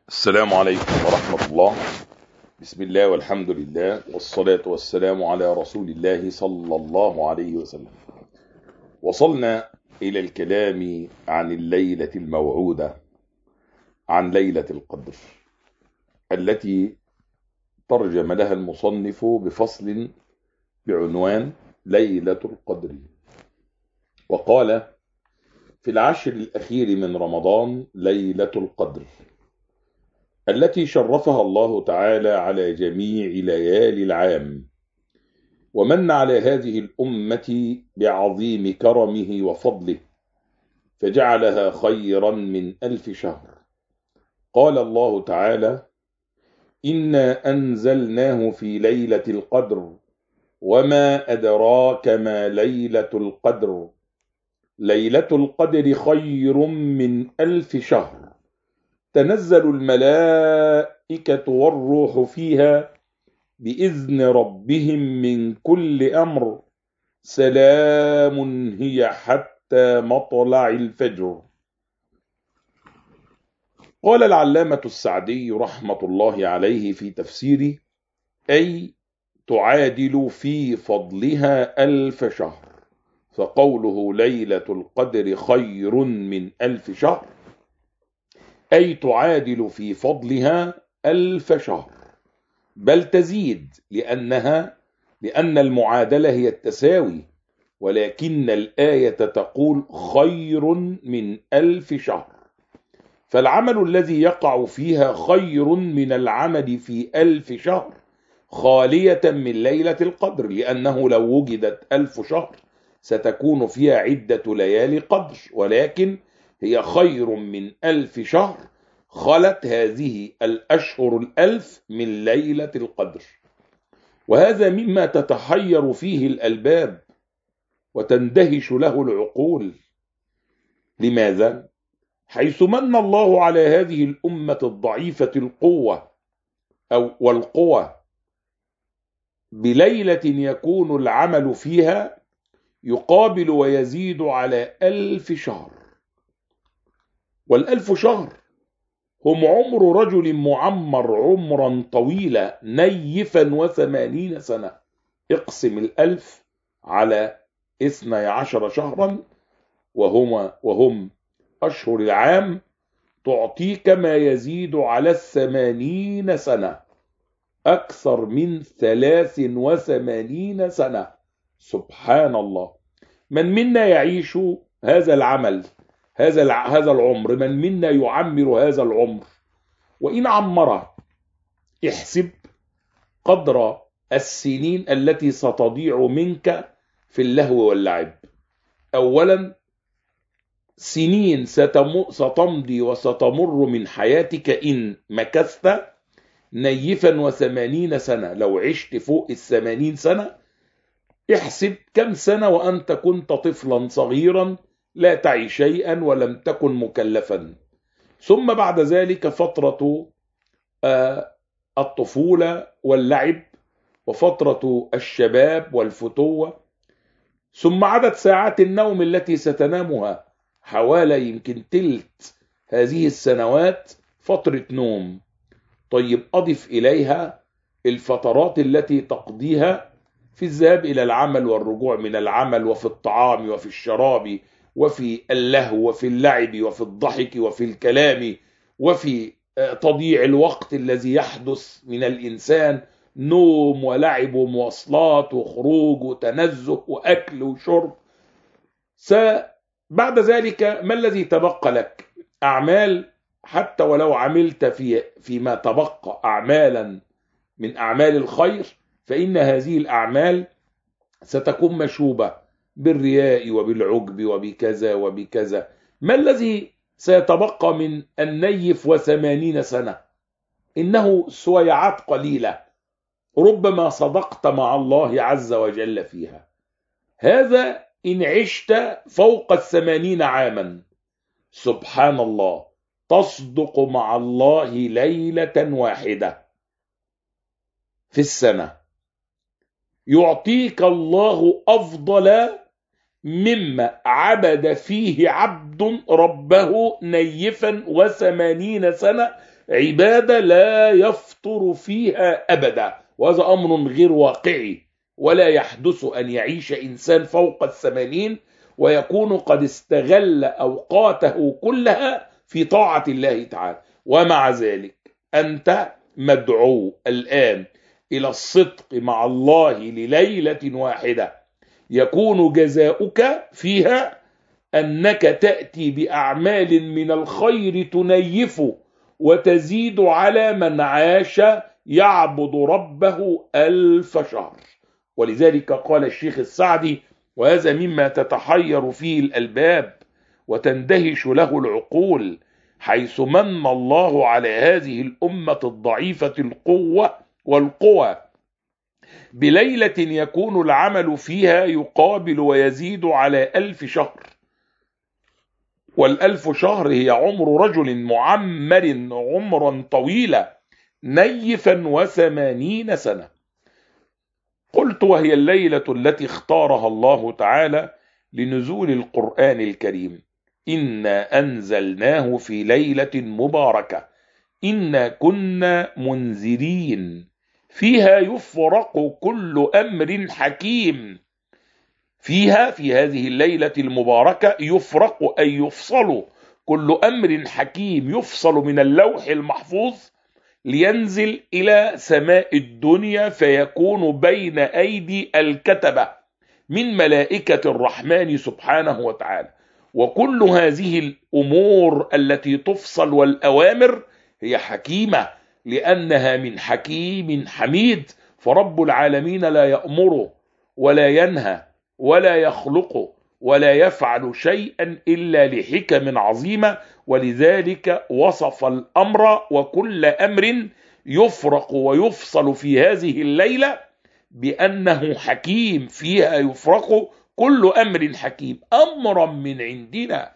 السلام عليكم ورحمة الله. بسم الله والحمد لله والصلاة والسلام على رسول الله صلى الله عليه وسلم. وصلنا إلى الكلام عن الليلة الموعودة، عن ليلة القدر التي ترجم لها المصنف بفصل بعنوان ليلة القدر، وقال: في العشر الأخير من رمضان ليلة القدر التي شرفها الله تعالى على جميع ليالي العام، ومن على هذه الأمة بعظيم كرمه وفضله، فجعلها خيرا من 1000 شهر. قال الله تعالى: إنا أنزلناه في ليلة القدر وما أدراك ما ليلة القدر ليلة القدر خير من 1000 شهر، تنزل الملائكة والروح فيها بإذن ربهم من كل أمر، سلام هي حتى مطلع الفجر. قال العلامة السعدي رحمة الله عليه في تفسيره: أي تعادل في فضلها 1000 شهر، فقوله ليلة القدر خير من 1000 شهر أي تعادل في فضلها 1000 شهر، بل تزيد، لأن المعادلة هي التساوي، ولكن الآية تقول خير من 1000 شهر، فالعمل الذي يقع فيها خير من العمل في 1000 شهر خالية من ليلة القدر، لأنه لو وجدت 1000 شهر ستكون فيها عدة ليالي قدر، ولكن هي خير من 1000 شهر خلت هذه الأشهر 1000 من ليلة القدر. وهذا مما تتحير فيه الألباب وتندهش له العقول. لماذا؟ حيث من الله على هذه الأمة الضعيفة القوة والقوى بليلة يكون العمل فيها يقابل ويزيد على 1000 شهر، وال1000 شهر هم عمر رجل معمر عمرا طويلا نيفا 80 سنة. اقسم 1000 على 12 شهرا وهم أشهر العام، تعطيك ما يزيد على 80 سنة، أكثر من 83 سنة. سبحان الله. من منا يعيش هذا العمل، هذا العمر؟ من منا يعمر هذا العمر؟ وإن عمره احسب قدر السنين التي ستضيع منك في اللهو واللعب. أولا، سنين ستمضي وستمر من حياتك إن مكثت نيفا 80 سنة. لو عشت فوق 80 سنة احسب كم سنة وأنت كنت طفلا صغيرا لا تعي شيئا ولم تكن مكلفا، ثم بعد ذلك فترة الطفولة واللعب، وفترة الشباب والفتوة، ثم عدد ساعات النوم التي ستنامها، حوالي يمكن تلت هذه السنوات فترة نوم. طيب أضف إليها الفترات التي تقضيها في الذهاب إلى العمل والرجوع من العمل، وفي الطعام وفي الشراب وفي اللهو وفي اللعب وفي الضحك وفي الكلام وفي تضييع الوقت الذي يحدث من الإنسان، نوم ولعب ومواصلات وخروج وتنزه وأكل وشرب. بعد ذلك ما الذي تبقى لك؟ أعمال، حتى ولو عملت فيما تبقى أعمالا من أعمال الخير، فإن هذه الأعمال ستكون مشوبة بالرياء وبالعجب وبكذا وبكذا. ما الذي سيتبقى من النيف 80 سنة؟ إنه سويعات قليلة، ربما صدقت مع الله عز وجل فيها. هذا إن عشت فوق 80 عاما. سبحان الله، تصدق مع الله ليلة واحدة في السنة يعطيك الله أفضل مما عبد فيه عبد ربه نيفا 80 سنة عبادة لا يفطر فيها أبدا، وهذا أمر غير واقعي، ولا يحدث أن يعيش إنسان فوق 80 ويكون قد استغل أوقاته كلها في طاعة الله تعالى. ومع ذلك أنت مدعو الآن إلى الصدق مع الله لليلة واحدة يكون جزاؤك فيها أنك تأتي بأعمال من الخير تنيف وتزيد على من عاش يعبد ربه 1000 شهر. ولذلك قال الشيخ السعدي، وهذا مما تتحير فيه الألباب وتندهش له العقول، حيث من الله على هذه الأمة الضعيفة القوة والقوى بليلة يكون العمل فيها يقابل ويزيد على 1000 شهر، وال1000 شهر هي عمر رجل معمر عمرا طويلا نيفا 80 سنة. قلت: وهي الليلة التي اختارها الله تعالى لنزول القرآن الكريم. إنا أنزلناه في ليلة مباركة إنا كنا منذرين فيها يفرق كل أمر حكيم. فيها، في هذه الليلة المباركة، يفرق أي يفصل كل أمر حكيم، يفصل من اللوح المحفوظ لينزل إلى سماء الدنيا فيكون بين أيدي الكتبة من ملائكة الرحمن سبحانه وتعالى. وكل هذه الأمور التي تفصل والأوامر هي حكيمة، لأنها من حكيم حميد. فرب العالمين لا يأمر ولا ينهى ولا يخلق ولا يفعل شيئا إلا لحكم عظيمة، ولذلك وصف الأمر وكل أمر يفرق ويفصل في هذه الليلة بأنه حكيم. فيها يفرق كل أمر حكيم، أمرا من عندنا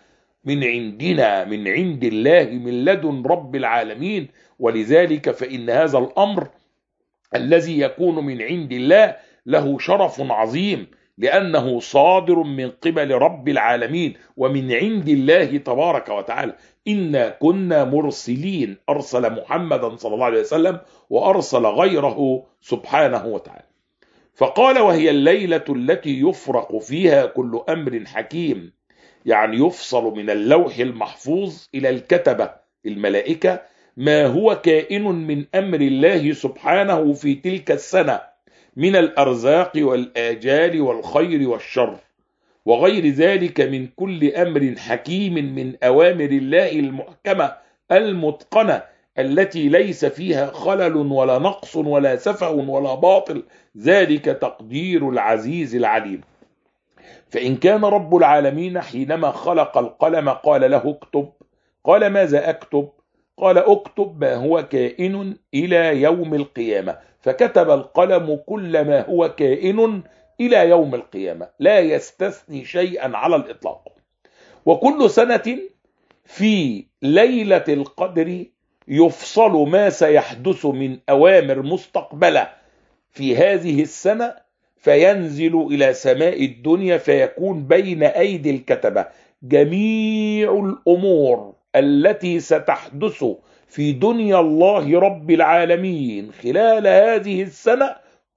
من عند الله من لدن رب العالمين. ولذلك فإن هذا الأمر الذي يكون من عند الله له شرف عظيم، لأنه صادر من قبل رب العالمين ومن عند الله تبارك وتعالى. إنا كنا مرسلين، أرسل محمدا صلى الله عليه وسلم وأرسل غيره سبحانه وتعالى. فقال: وهي الليلة التي يفرق فيها كل أمر حكيم، يعني يفصل من اللوح المحفوظ إلى الكتبة الملائكة ما هو كائن من أمر الله سبحانه في تلك السنة من الأرزاق والآجال والخير والشر وغير ذلك من كل أمر حكيم من أوامر الله المحكمة المتقنة التي ليس فيها خلل ولا نقص ولا سفه ولا باطل، ذلك تقدير العزيز العليم. فإن كان رب العالمين حينما خلق القلم قال له اكتب، قال: ماذا أكتب؟ قال: اكتب ما هو كائن إلى يوم القيامة. فكتب القلم كل ما هو كائن إلى يوم القيامة، لا يستثني شيئا على الإطلاق. وكل سنة في ليلة القدر يفصل ما سيحدث من أوامر مستقبلة في هذه السنة فينزل إلى سماء الدنيا فيكون بين أيدي الكتبة جميع الأمور التي ستحدث في دنيا الله رب العالمين خلال هذه السنة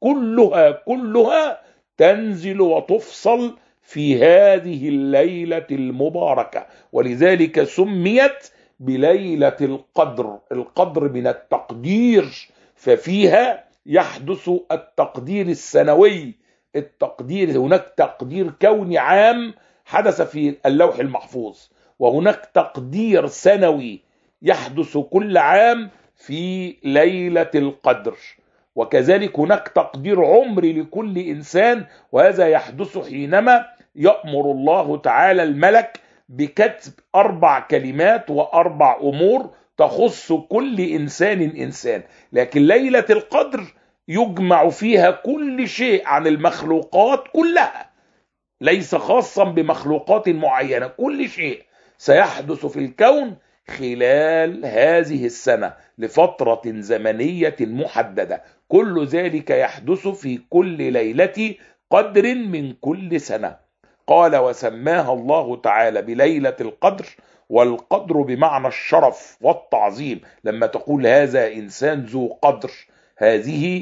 كلها تنزل وتفصل في هذه الليلة المباركة. ولذلك سميت بليلة القدر. القدر من التقدير، ففيها يحدث التقدير السنوي. التقدير، هناك تقدير كوني عام حدث في اللوح المحفوظ، وهناك تقدير سنوي يحدث كل عام في ليلة القدر، وكذلك هناك تقدير عمري لكل إنسان، وهذا يحدث حينما يأمر الله تعالى الملك بكتب 4 كلمات و4 أمور تخص كل إنسان. لكن ليلة القدر يجمع فيها كل شيء عن المخلوقات كلها، ليس خاصا بمخلوقات معينة، كل شيء سيحدث في الكون خلال هذه السنة لفترة زمنية محددة. كل ذلك يحدث في كل ليلة قدر من كل سنة. قال: وسماها الله تعالى بليلة القدر والقدر بمعنى الشرف والتعظيم. لما تقول هذا إنسان ذو قدر، هذه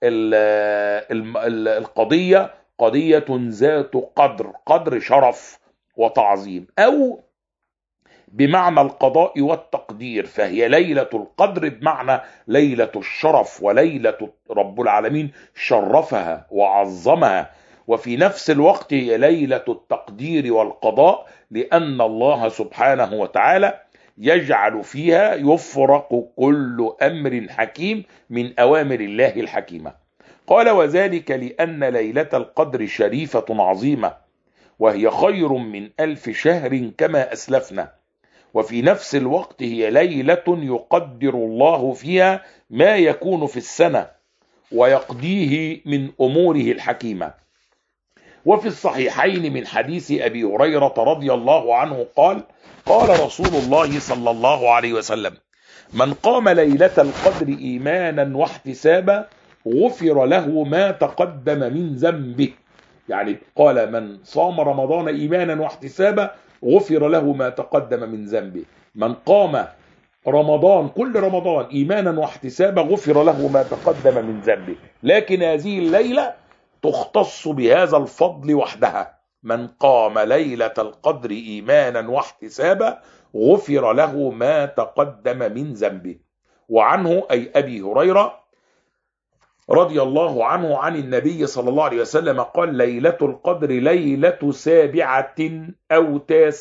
القضية قضية ذات قدر شرف وتعظيم. أو بمعنى القضاء والتقدير، فهي ليلة القدر بمعنى ليلة الشرف، وليلة رب العالمين شرفها وعظمها. وفي نفس الوقت هي ليلة التقدير والقضاء، لأن الله سبحانه وتعالى يجعل فيها يفرق كل أمر حكيم من أوامر الله الحكيمة. قال: وذلك لأن ليلة القدر شريفة عظيمة، وهي خير من 1000 شهر كما أسلفنا. وفي نفس الوقت هي ليلة يقدر الله فيها ما يكون في السنة ويقضيه من أموره الحكيمة. وفي الصحيحين من حديث أبي هريرة رضي الله عنه قال: قال رسول الله صلى الله عليه وسلم: من قام ليلة القدر إيمانا واحتسابا غفر له ما تقدم من ذنبه. يعني قال: من صام رمضان إيمانا واحتسابا غفر له ما تقدم من ذنبه. من قام رمضان كل رمضان إيمانا واحتسابا غفر له ما تقدم من ذنبه. لكن هذه الليلة تختص بهذا الفضل وحدها. من قام ليلة القدر إيمانا واحتسابا غفر له ما تقدم من ذنبه. وعنه أي أبي هريرة رضي الله عنه عن النبي صلى الله عليه وسلم قال: ليلة القدر ليلة 7 أو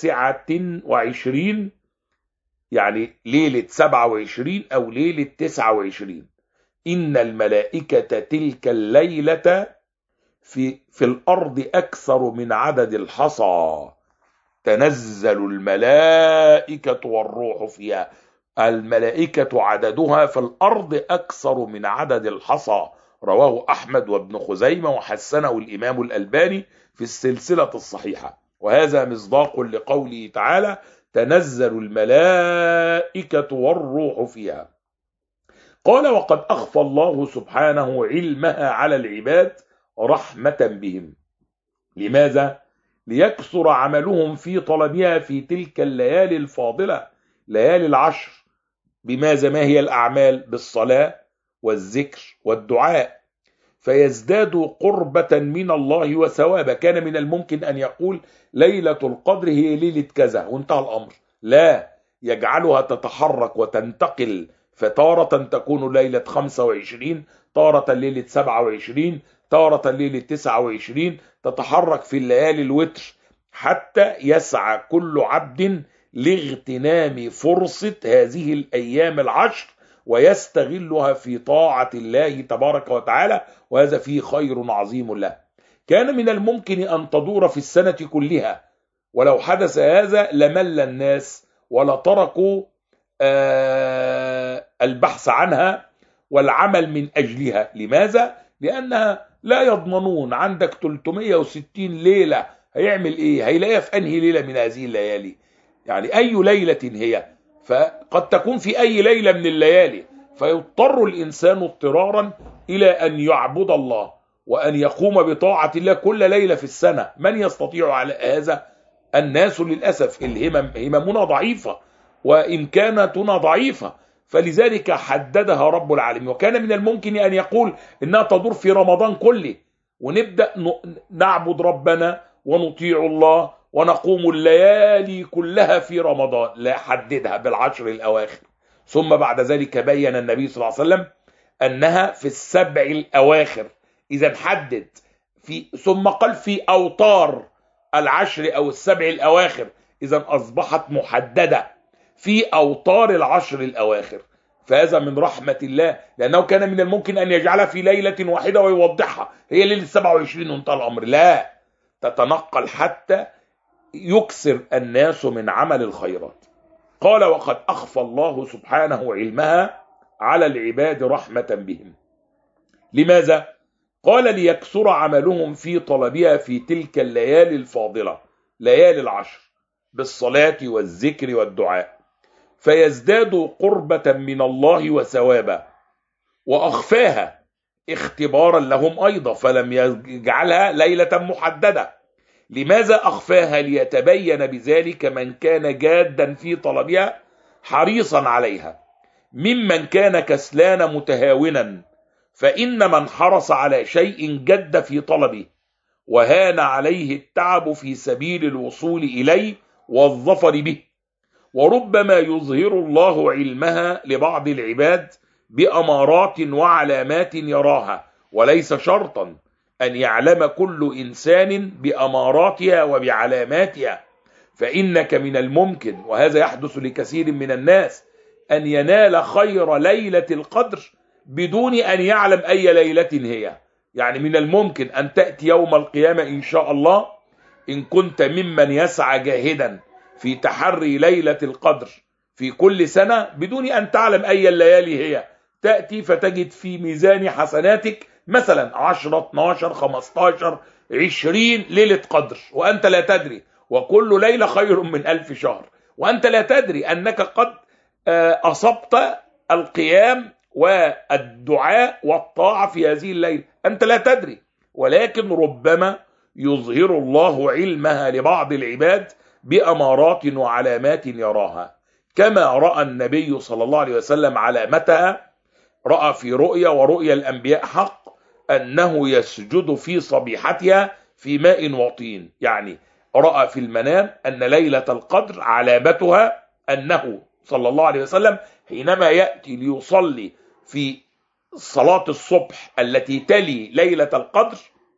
29، يعني ليلة 27 أو ليلة 29. إن الملائكة تلك الليلة في الأرض أكثر من عدد الحصى، تنزل الملائكة والروح فيها. الملائكة عددها في الأرض أكثر من عدد الحصى. رواه أحمد وابن خزيمة وحسنه الإمام الألباني في السلسلة الصحيحة. وهذا مصداق لقوله تعالى: تنزل الملائكة والروح فيها. قال: وقد أخفى الله سبحانه علمها على العباد رحمة بهم. لماذا؟ ليكثر عملهم في طلبها في تلك الليالي الفاضلة، ليالي العشر. بماذا؟ ما هي الأعمال؟ بالصلاة والذكر والدعاء، فيزدادوا قربة من الله وثوابا. كان من الممكن أن يقول ليلة القدر هي ليلة كذا وانتهى الأمر. لا، يجعلها تتحرك وتنتقل، فتارة تكون ليلة 25، تارة ليلة 27، تارة ليلة 29، تتحرك في الليالي الوتر، حتى يسعى كل عبد لاغتنام فرصة هذه الأيام العشر ويستغلها في طاعة الله تبارك وتعالى، وهذا فيه خير عظيم له. كان من الممكن أن تدور في السنة كلها، ولو حدث هذا لمل الناس ولا تركوا البحث عنها والعمل من أجلها. لماذا؟ لأنها لا يضمنون. عندك 360 ليلة، هيعمل إيه؟ هيلاقيها في أنهي ليلة من هذه الليالي؟ يعني أي ليلة هي؟ فقد تكون في أي ليلة من الليالي، فيضطر الإنسان اضطرارا إلى أن يعبد الله وأن يقوم بطاعة الله كل ليلة في السنة. من يستطيع على هذا؟ الناس للأسف هممنا ضعيفة وإمكاناتنا ضعيفة، فلذلك حددها رب العالمين. وكان من الممكن أن يقول إنها تدور في رمضان كله، ونبدأ نعبد ربنا ونطيع الله ونقوم الليالي كلها في رمضان. لا، حددها بالعشر الأواخر. ثم بعد ذلك بين النبي صلى الله عليه وسلم أنها في السبع الأواخر. إذا حدد ثم قال في أوتار العشر أو السبع الأواخر، إذا أصبحت محددة في أوتار العشر الأواخر. فهذا من رحمة الله، لأنه كان من الممكن أن يجعلها في ليلة واحدة ويوضحها هي ليلة 27 وانتهى الأمر. لا، تتنقل حتى يكثر الناس من عمل الخيرات. قال: وقد أخفى الله سبحانه علمها على العباد رحمة بهم. لماذا؟ قال: ليكثر عملهم في طلبها في تلك الليالي الفاضلة، ليالي العشر، بالصلاة والذكر والدعاء، فيزدادوا قربة من الله وثوابا. وأخفاها اختبارا لهم أيضا، فلم يجعلها ليلة محددة، لماذا أخفاها؟ ليتبين بذلك من كان جادا في طلبها حريصا عليها ممن كان كسلان متهاونا، فإن من حرص على شيء جد في طلبه وهان عليه التعب في سبيل الوصول إليه والظفر به. وربما يظهر الله علمها لبعض العباد بأمارات وعلامات يراها، وليس شرطا أن يعلم كل إنسان بأماراتها وبعلاماتها، فإنك من الممكن، وهذا يحدث لكثير من الناس، أن ينال خير ليلة القدر بدون أن يعلم أي ليلة هي. يعني من الممكن أن تأتي يوم القيامة إن شاء الله، إن كنت ممن يسعى جاهدا في تحري ليلة القدر في كل سنة بدون أن تعلم أي الليالي هي، تأتي فتجد في ميزان حسناتك مثلا 10 12 15 20 ليلة قدر وأنت لا تدري، وكل ليلة خير من 1000 شهر، وأنت لا تدري أنك قد أصبت القيام والدعاء والطاعة في هذه الليلة، أنت لا تدري. ولكن ربما يظهر الله علمها لبعض العباد بأمارات وعلامات يراها، كما رأى النبي صلى الله عليه وسلم علامتها، رأى في رؤيا، ورؤيا الأنبياء حق، أنه يسجد في صبيحتها في ماء وطين. يعني رأى في المنام أن ليلة القدر علامتها أنه صلى الله عليه وسلم حينما يأتي ليصلي في صلاة الصبح التي تلي ليلة القدر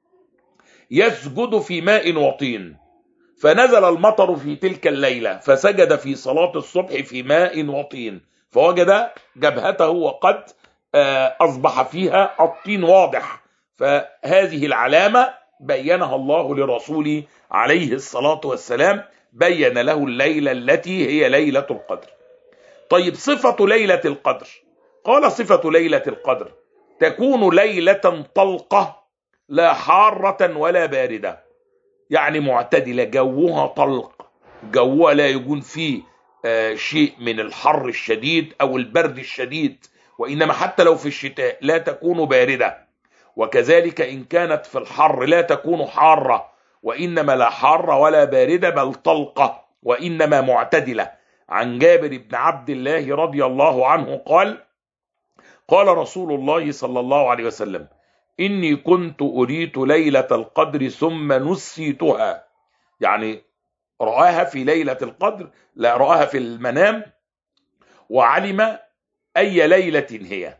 يسجد في ماء وطين، فنزل المطر في تلك الليلة فسجد في صلاة الصبح في ماء وطين، فوجد جبهته وقد أصبح فيها الطين واضح. فهذه العلامة بينها الله لرسوله عليه الصلاة والسلام، بين له الليلة التي هي ليلة القدر. طيب صفة ليلة القدر، قال صفة ليلة القدر تكون ليلة طلقة لا حارة ولا باردة، يعني معتدلة، جوها طلق، جوها لا يكون فيه شيء من الحر الشديد أو البرد الشديد، وإنما حتى لو في الشتاء لا تكون باردة، وكذلك إن كانت في الحر لا تكون حارة، وإنما لا حارة ولا باردة بل طلقة، وإنما معتدلة. عن جابر بن عبد الله رضي الله عنه قال: قال رسول الله صلى الله عليه وسلم: إني كنت أريت ليلة القدر ثم نسيتها، يعني رآها في ليلة القدر، لا رآها في المنام وعلم أي ليلة هي،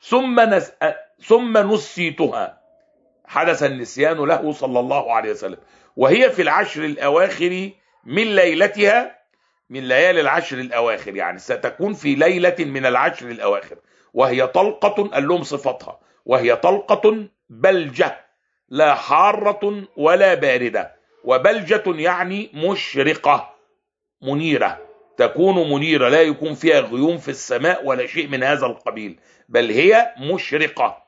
ثم نسيتها، حدث النسيان له صلى الله عليه وسلم، وهي في العشر الأواخر من ليلتها، من ليالي العشر الأواخر، يعني ستكون في ليلة من العشر الأواخر، وهي طلقة، قال لهم صفتها، وهي طلقة بلجة لا حارة ولا باردة، وبلجة يعني مشرقة منيرة، تكون منيرة لا يكون فيها غيوم في السماء ولا شيء من هذا القبيل، بل هي مشرقة،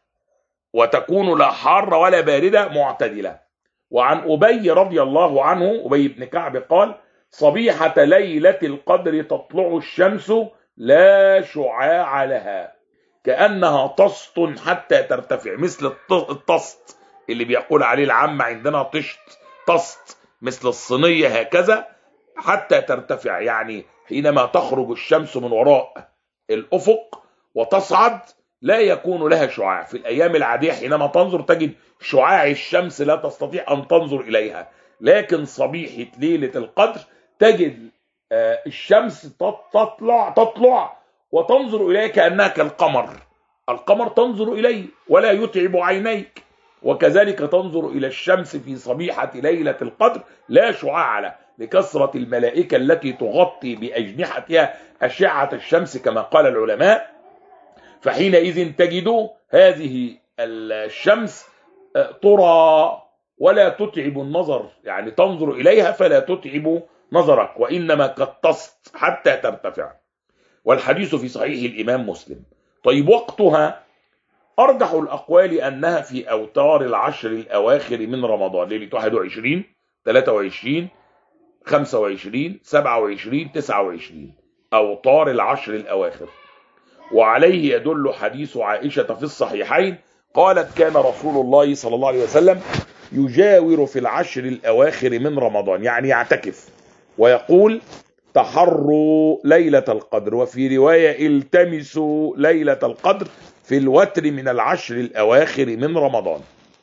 وتكون لا حارة ولا باردة معتدلة. وعن أبي رضي الله عنه، أبي بن كعب قال: صبيحة ليلة القدر تطلع الشمس لا شعاع لها كأنها طست حتى ترتفع، مثل الطست اللي بيقول عليه العامة عندنا طشت، طست مثل الصينية هكذا حتى ترتفع، يعني حينما تخرج الشمس من وراء الأفق وتصعد لا يكون لها شعاع. في الأيام العادية حينما تنظر تجد شعاع الشمس لا تستطيع أن تنظر إليها، لكن صبيحة ليلة القدر تجد الشمس تطلع وتنظر إليه كأنها كالقمر، القمر تنظر إليه ولا يتعب عينيك، وكذلك تنظر إلى الشمس في صبيحة ليلة القدر لا شعاع له، لكثرة الملائكة التي تغطي بأجنحتها أشعة الشمس كما قال العلماء. فحينئذ تجد هذه الشمس ترى ولا تتعب النظر، يعني تنظر إليها فلا تتعب نظرك، وإنما كالطست حتى ترتفع. والحديث في صحيح الإمام مسلم. طيب وقتها أرجح الأقوال أنها في أوتار العشر الأواخر من رمضان، ليلة 21 23 25 27 29، أوتار العشر الأواخر. وعليه يدل حديث عائشة في الصحيحين قالت: كان رسول الله صلى الله عليه وسلم يجاور في العشر الأواخر من رمضان، يعني يعتكف، ويقول تحروا ليلة القدر، وفي رواية التمسوا ليلة القدر في الوتر من العشر الأواخر من رمضان.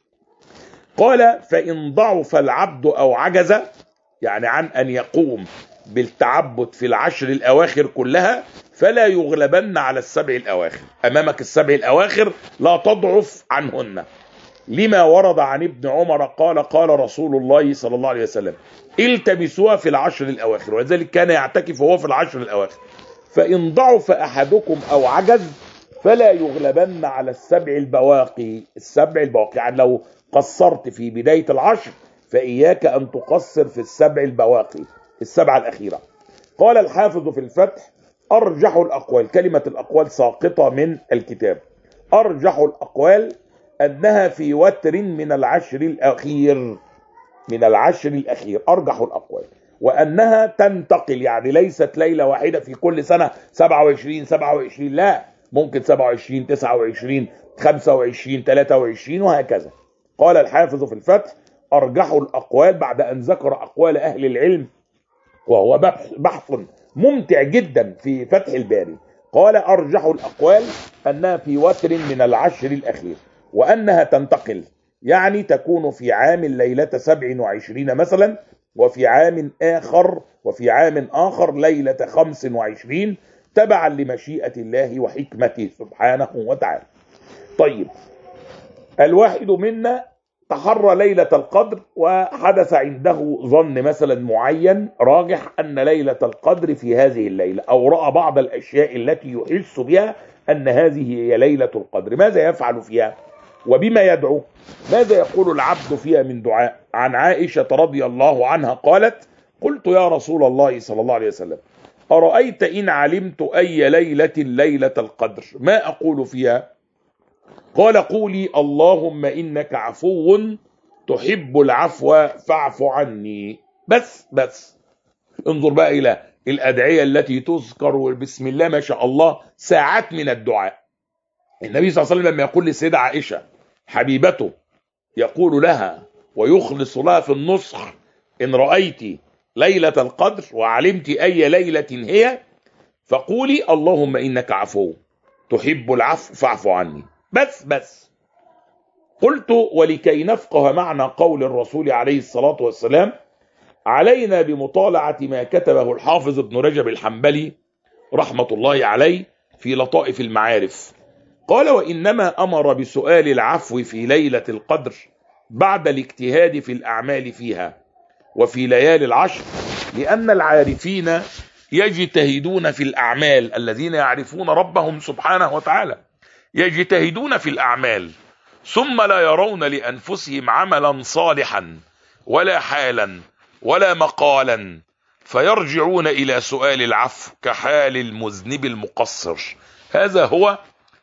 قال فإن ضعف العبد أو عجز، يعني عن أن يقوم بالتعبد في العشر الأواخر كلها، فلا يغلبن على السبع الأواخر. أمامك السبع الأواخر لا تضعف عنهن، لما ورد عن ابن عمر قال قال رسول الله صلى الله عليه وسلم التمسوها في العشر الأواخر، ولذلك كان يعتكف وهو في العشر الأواخر. فإن ضعف أحدكم أو عجز فلا يغلبن على السبع البواقي. السبع البواقي يعني لو قصرت في بداية العشر فإياك أن تقصر في السبع البواقي، السبعة الأخيرة. قال الحافظ في الفتح أرجح الأقوال، كلمة الأقوال ساقطة من الكتاب، أرجح الأقوال أنها في وتر من العشر الأخير، من العشر الأخير أرجح الأقوال، وأنها تنتقل، يعني ليست ليلة واحدة في كل سنة 27 27، لا، ممكن 27 29 25 23 وهكذا. قال الحافظ في الفتح أرجح الأقوال بعد أن ذكر أقوال أهل العلم، وهو بحث ممتع جدا في فتح الباري. قال أرجح الأقوال أنها في وتر من العشر الأخير، وأنها تنتقل، يعني تكون في عام ليلة 27 مثلا، وفي عام آخر ليلة 25، تبعا لمشيئة الله وحكمته سبحانه وتعالى. طيب، الواحد منا تحرى ليلة القدر وحدث عنده ظن مثلا معين راجح أن ليلة القدر في هذه الليلة، أو رأى بعض الأشياء التي يحس بها أن هذه هي ليلة القدر. ماذا يفعل فيها وبما يدعو؟ ماذا يقول العبد فيها من دعاء؟ عن عائشة رضي الله عنها قالت قلت يا رسول الله صلى الله عليه وسلم أرأيت إن علمت أي ليلة القدر ما أقول فيها؟ قال قولي اللهم إنك عفو تحب العفو فاعف عني. بس انظر بقى إلى الأدعية التي تذكر، وبسم الله ما شاء الله ساعات من الدعاء. النبي صلى الله عليه وسلم لما يقول لسيدة عائشة حبيبته، يقول لها ويخلص لها في النصح إن رأيت ليلة القدر وعلمت أي ليلة هي فقولي اللهم إنك عفو تحب العفو فاعف عني. بس قلت ولكي نفقه معنى قول الرسول عليه الصلاة والسلام علينا بمطالعة ما كتبه الحافظ ابن رجب الحنبلي رحمة الله عليه في لطائف المعارف. قال وإنما أمر بسؤال العفو في ليلة القدر بعد الاجتهاد في الأعمال فيها وفي ليالي العشر، لأن العارفين يجتهدون في الأعمال، الذين يعرفون ربهم سبحانه وتعالى يجتهدون في الأعمال ثم لا يرون لأنفسهم عملا صالحا ولا حالا ولا مقالا، فيرجعون إلى سؤال العفو كحال المذنب المقصر. هذا هو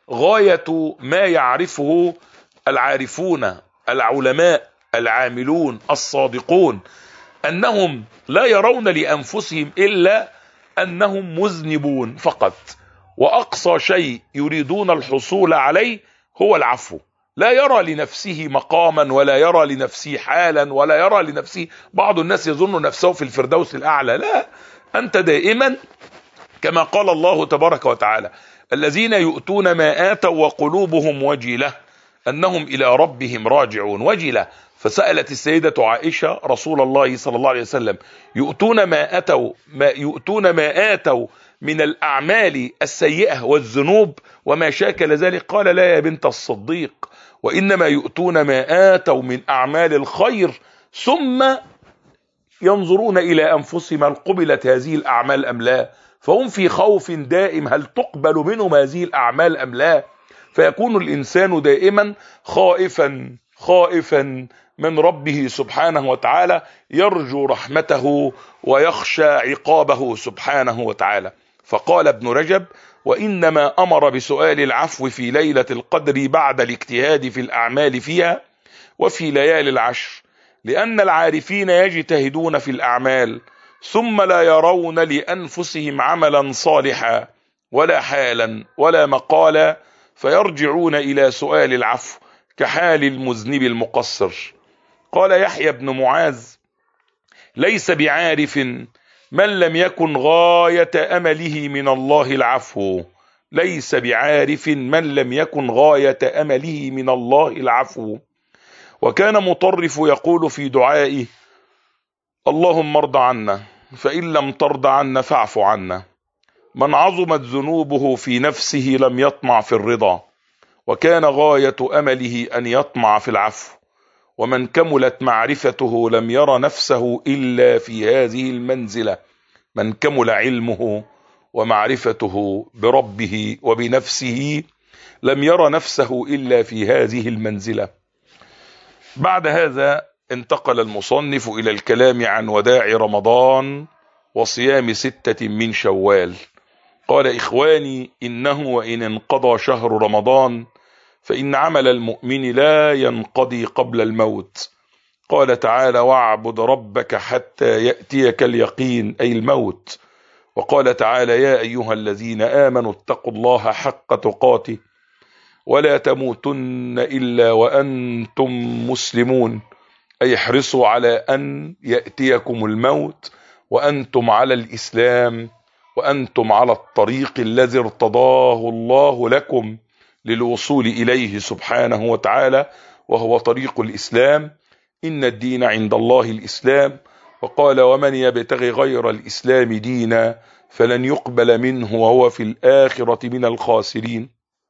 غاية ما يعرفه العارفون العلماء العاملون الصادقون، أنهم لا يرون لأنفسهم إلا أنهم مذنبون فقط، وأقصى شيء يريدون الحصول عليه هو العفو. لا يرى لنفسه مقاما ولا يرى لنفسه حالا ولا يرى لنفسه، بعض الناس يظن نفسه في الفردوس الأعلى، لا، أنت دائما كما قال الله تبارك وتعالى الذين يؤتون ما آتوا وقلوبهم وجلة أنهم إلى ربهم راجعون. وجلة، فسألت السيدة عائشة رسول الله صلى الله عليه وسلم يؤتون ما آتوا من الأعمال السيئة والذنوب وما شاكل ذلك؟ قال لا يا بنت الصديق، وإنما يؤتون ما آتوا من أعمال الخير ثم ينظرون إلى أنفسهم هل قبلت هذه الأعمال أم لا، فهم في خوف دائم هل تقبل منهم هذه الأعمال أم لا، فيكون الإنسان دائما خائفا من ربه سبحانه وتعالى، يرجو رحمته ويخشى عقابه سبحانه وتعالى. فقال ابن رجب وإنما أمر بسؤال العفو في ليلة القدر بعد الاجتهاد في الأعمال فيها وفي ليالي العشر، لأن العارفين يجتهدون في الأعمال ثم لا يرون لأنفسهم عملا صالحا ولا حالا ولا مقالا، فيرجعون إلى سؤال العفو كحال المذنب المقصر. قال يحيى بن معاذ: ليس بعارف من لم يكن غاية أمله من الله العفو. ليس بعارف من لم يكن غاية أمله من الله العفو. وكان مطرف يقول في دعائه: اللهم ارض عنا، فإن لم ترض عنا فاعف عنا. من عظمت ذنوبه في نفسه لم يطمع في الرضا، وكان غاية أمله أن يطمع في العفو. ومن كملت معرفته لم ير نفسه إلا في هذه المنزلة. من كمل علمه ومعرفته بربه وبنفسه لم ير نفسه إلا في هذه المنزلة. بعد هذا انتقل المصنف إلى الكلام عن وداع رمضان وصيام 6 من شوال. قال: إخواني، إنه وإن انقضى شهر رمضان فإن عمل المؤمن لا ينقضي قبل الموت. قال تعالى: واعبد ربك حتى يأتيك اليقين، أي الموت. وقال تعالى: يا أيها الذين آمنوا اتقوا الله حق تقاته ولا تموتن إلا وأنتم مسلمون، أي احرصوا على أن يأتيكم الموت وأنتم على الإسلام، وأنتم على الطريق الذي ارتضاه الله لكم للوصول إليه سبحانه وتعالى، وهو طريق الإسلام. إن الدين عند الله الإسلام. وقال: ومن يبتغي غير الإسلام دينا فلن يقبل منه وهو في الآخرة من الخاسرين.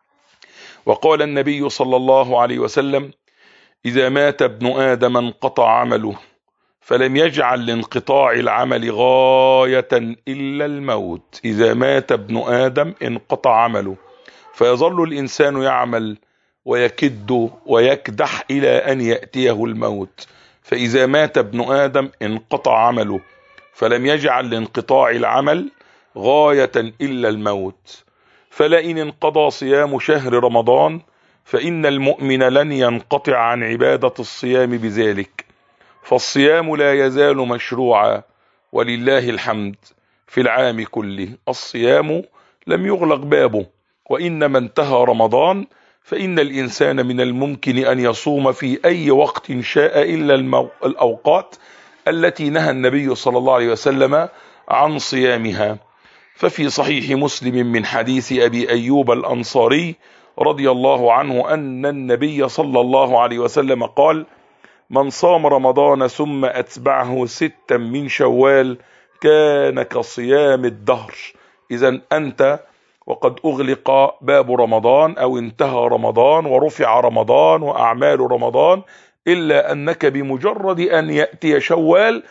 وقال النبي صلى الله عليه وسلم: إذا مات ابن آدم انقطع عمله، فلم يجعل لانقطاع العمل غاية إلا الموت. إذا مات ابن آدم انقطع عمله، فيظل الإنسان يعمل ويكد ويكدح إلى أن يأتيه الموت. فإذا مات ابن آدم انقطع عمله، فلم يجعل لانقطاع العمل غاية إلا الموت. فلئن انقضى صيام شهر رمضان فإن المؤمن لن ينقطع عن عبادة الصيام بذلك، فالصيام لا يزال مشروعا ولله الحمد في العام كله. الصيام لم يغلق بابه، وإنما انتهى رمضان فإن الإنسان من الممكن أن يصوم في أي وقت شاء إلا الأوقات التي نهى النبي صلى الله عليه وسلم عن صيامها. ففي صحيح مسلم من حديث أبي أيوب الأنصاري رضي الله عنه أن النبي صلى الله عليه وسلم قال: من صام رمضان ثم أتبعه 6 من شوال كان كصيام الدهر. إذا أنت وقد أغلق باب رمضان أو انتهى رمضان ورفع رمضان وأعمال رمضان، إلا أنك بمجرد أن يأتي شوال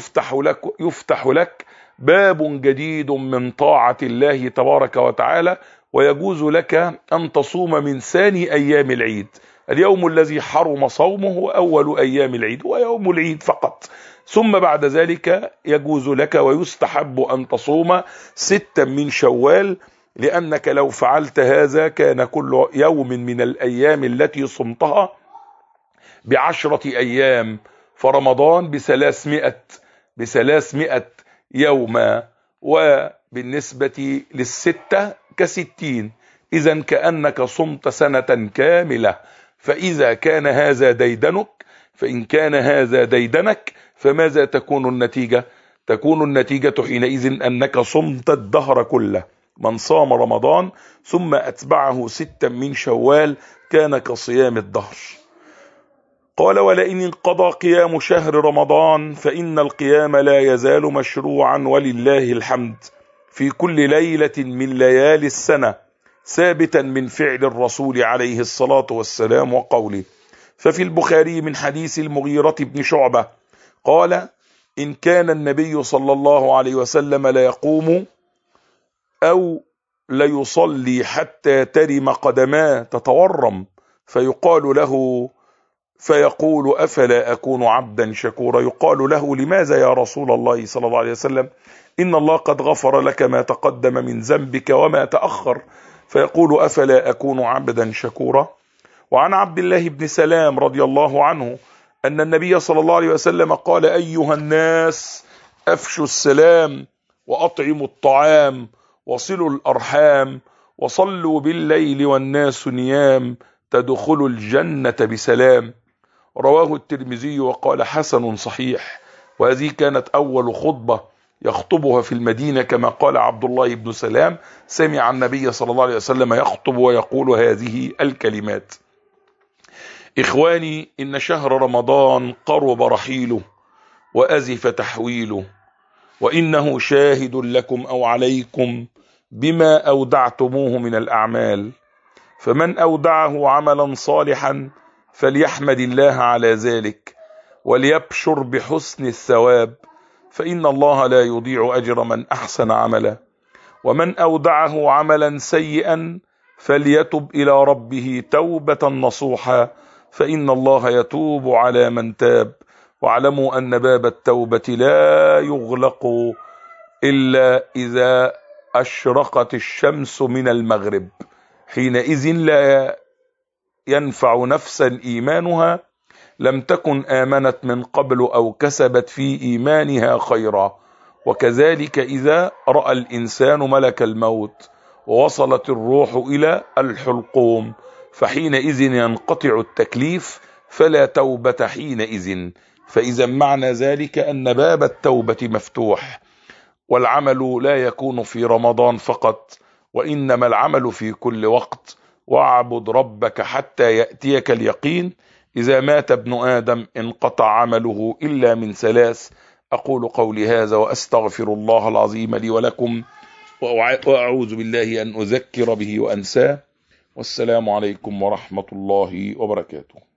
يفتح لك باب جديد من طاعة الله تبارك وتعالى، ويجوز لك أن تصوم من ثاني أيام العيد. اليوم الذي حرم صومه هو أول أيام العيد، هو يوم العيد فقط. ثم بعد ذلك يجوز لك ويستحب أن تصوم 6 من شوال، لأنك لو فعلت هذا كان كل يوم من الأيام التي صمتها ب10 أيام، فرمضان ب300 يوما، وبالنسبة لل6 ك60. إذا كأنك صمت سنة كاملة. فإذا كان هذا ديدنك فماذا تكون النتيجة؟ تكون النتيجة حينئذ أنك صمت الدهر كله. من صام رمضان ثم أتبعه 6 من شوال كان كصيام الدهر. قال: ولئن انقضى قيام شهر رمضان فإن القيام لا يزال مشروعا ولله الحمد في كل ليلة من ليالي السنة، ثابتا من فعل الرسول عليه الصلاة والسلام وقوله. ففي البخاري من حديث المغيرة بن شعبة قال: إن كان النبي صلى الله عليه وسلم لا يقوم أو ليصلي حتى ترم قدماه تتورم، فيقول أفلا أكون عبدا شكورا. يقال له: لماذا يا رسول الله صلى الله عليه وسلم؟ إن الله قد غفر لك ما تقدم من ذنبك وما تأخر. فيقول: أفلا أكون عبدا شكورا. وعن عبد الله بن سلام رضي الله عنه أن النبي صلى الله عليه وسلم قال: أيها الناس، أفشوا السلام وأطعموا الطعام وصلوا الأرحام وصلوا بالليل والناس نيام تدخلوا الجنة بسلام. رواه الترمذي وقال حسن صحيح. وهذه كانت أول خطبة يخطبها في المدينة، كما قال عبد الله بن سلام: سمع النبي صلى الله عليه وسلم يخطب ويقول هذه الكلمات. إخواني، إن شهر رمضان قرب رحيله وأزف تحويله، وإنه شاهد لكم أو عليكم بما أودعتموه من الأعمال، فمن أودعه عملا صالحا فليحمد الله على ذلك وليبشر بحسن الثواب، فإن الله لا يضيع أجر من أحسن عملا. ومن أودعه عملا سيئا فليتب إلى ربه توبة نصوحا، فإن الله يتوب على من تاب. واعلموا أن باب التوبة لا يغلق إلا إذا أشرقت الشمس من المغرب، حينئذ لا ينفع نفسا إيمانها لم تكن آمنت من قبل أو كسبت في إيمانها خيرا. وكذلك إذا رأى الإنسان ملك الموت ووصلت الروح إلى الحلقوم، فحينئذ ينقطع التكليف فلا توبة حينئذ. فإذا معنى ذلك أن باب التوبة مفتوح، والعمل لا يكون في رمضان فقط، وإنما العمل في كل وقت. واعبد ربك حتى يأتيك اليقين. إذا مات ابن آدم انقطع عمله إلا من ثلاث. أقول قولي هذا وأستغفر الله العظيم لي ولكم، وأعوذ بالله أن أذكر به وأنساه. والسلام عليكم ورحمة الله وبركاته.